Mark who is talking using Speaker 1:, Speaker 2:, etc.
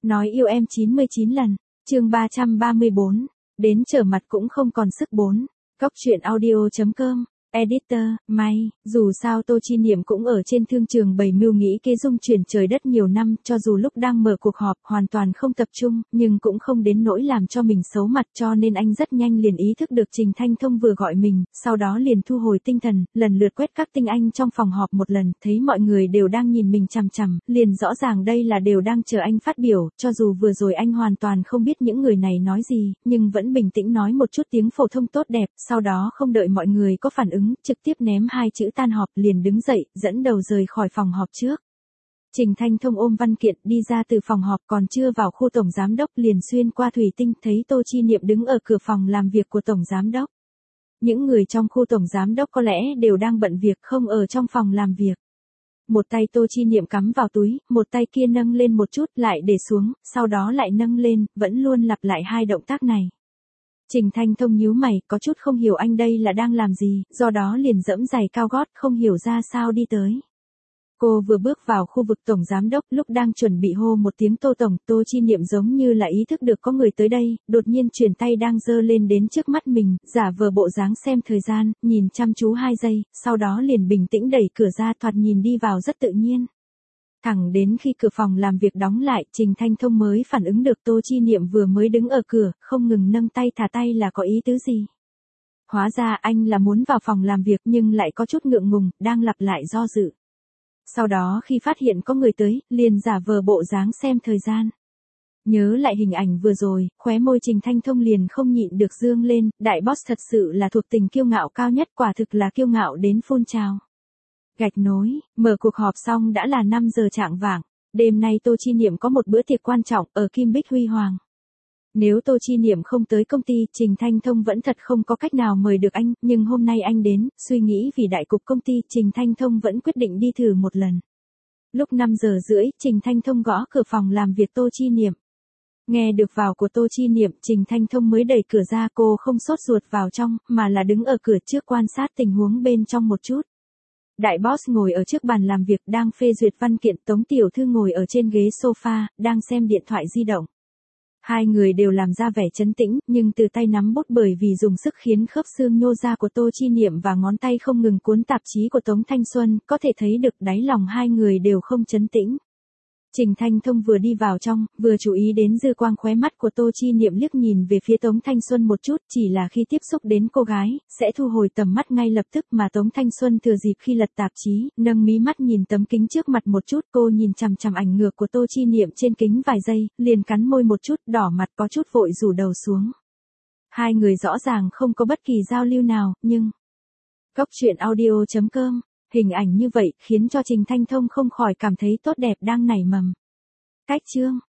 Speaker 1: Nói yêu em 99 lần, chương 334, đến trở mặt cũng không còn sức 4. Góc truyện audio.com, editor, May, dù sao Tô Chi Niệm cũng ở trên thương trường bày mưu nghĩ kế dung chuyển trời đất nhiều năm, cho dù lúc đang mở cuộc họp hoàn toàn không tập trung, nhưng cũng không đến nỗi làm cho mình xấu mặt, cho nên anh rất nhanh liền ý thức được Trình Thanh Thông vừa gọi mình, sau đó liền thu hồi tinh thần, lần lượt quét các tinh anh trong phòng họp một lần, thấy mọi người đều đang nhìn mình chằm chằm, liền rõ ràng đây là đều đang chờ anh phát biểu, cho dù vừa rồi anh hoàn toàn không biết những người này nói gì, nhưng vẫn bình tĩnh nói một chút tiếng phổ thông tốt đẹp, sau đó không đợi mọi người có phản ứng, trực tiếp ném hai chữ tan họp liền đứng dậy, dẫn đầu rời khỏi phòng họp trước. Trình Thanh Thông ôm văn kiện đi ra từ phòng họp, còn chưa vào khu tổng giám đốc liền xuyên qua thủy tinh thấy Tô Chi Niệm đứng ở cửa phòng làm việc của tổng giám đốc. Những người trong khu tổng giám đốc có lẽ đều đang bận việc không ở trong phòng làm việc. Một tay Tô Chi Niệm cắm vào túi, một tay kia nâng lên một chút lại để xuống, sau đó lại nâng lên, vẫn luôn lặp lại hai động tác này. Trình Thanh Thông nhíu mày, có chút không hiểu anh đây là đang làm gì, do đó liền giẫm giày cao gót không hiểu ra sao đi tới. Cô vừa bước vào khu vực tổng giám đốc, lúc đang chuẩn bị hô một tiếng Tô Tổng, Tô Chi Niệm giống như là ý thức được có người tới đây, đột nhiên chuyển tay đang giơ lên đến trước mắt mình, giả vờ bộ dáng xem thời gian, nhìn chăm chú 2 giây, sau đó liền bình tĩnh đẩy cửa ra, thoạt nhìn đi vào rất tự nhiên. Thẳng đến khi cửa phòng làm việc đóng lại, Trình Thanh Thông mới phản ứng được Tô Chi Niệm vừa mới đứng ở cửa, không ngừng nâng tay thả tay là có ý tứ gì. Hóa ra anh là muốn vào phòng làm việc nhưng lại có chút ngượng ngùng, đang lặp lại do dự. Sau đó khi phát hiện có người tới, liền giả vờ bộ dáng xem thời gian. Nhớ lại hình ảnh vừa rồi, khóe môi Trình Thanh Thông liền không nhịn được dương lên, đại boss thật sự là thuộc tình kiêu ngạo cao nhất, quả thực là kiêu ngạo đến phun trào. Gạch nối, mở cuộc họp xong đã là 5 giờ chạng vạng, đêm nay Tô Chi Niệm có một bữa tiệc quan trọng ở Kim Bích Huy Hoàng. Nếu Tô Chi Niệm không tới công ty, Trình Thanh Thông vẫn thật không có cách nào mời được anh, nhưng hôm nay anh đến, suy nghĩ vì đại cục công ty, Trình Thanh Thông vẫn quyết định đi thử một lần. Lúc 5 giờ rưỡi, Trình Thanh Thông gõ cửa phòng làm việc Tô Chi Niệm. Nghe được vào của Tô Chi Niệm, Trình Thanh Thông mới đẩy cửa ra, cô không sốt ruột vào trong, mà là đứng ở cửa trước quan sát tình huống bên trong một chút. Đại boss ngồi ở trước bàn làm việc đang phê duyệt văn kiện, Tống Tiểu Thư ngồi ở trên ghế sofa, đang xem điện thoại di động. Hai người đều làm ra vẻ trấn tĩnh, nhưng từ tay nắm bút bởi vì dùng sức khiến khớp xương nhô ra của Tô Chi Niệm và ngón tay không ngừng cuốn tạp chí của Tống Thanh Xuân, có thể thấy được đáy lòng hai người đều không trấn tĩnh. Trình Thanh Thông vừa đi vào trong, vừa chú ý đến dư quang khóe mắt của Tô Chi Niệm liếc nhìn về phía Tống Thanh Xuân một chút, chỉ là khi tiếp xúc đến cô gái, sẽ thu hồi tầm mắt ngay lập tức, mà Tống Thanh Xuân thừa dịp khi lật tạp chí, nâng mí mắt nhìn tấm kính trước mặt một chút, cô nhìn chằm chằm ảnh ngược của Tô Chi Niệm trên kính vài giây, liền cắn môi một chút, đỏ mặt có chút vội rủ đầu xuống. Hai người rõ ràng không có bất kỳ giao lưu nào, nhưng... Góc truyện audio.com, hình ảnh như vậy khiến cho Trình Thanh Thông không khỏi cảm thấy tốt đẹp đang nảy mầm. Cách chương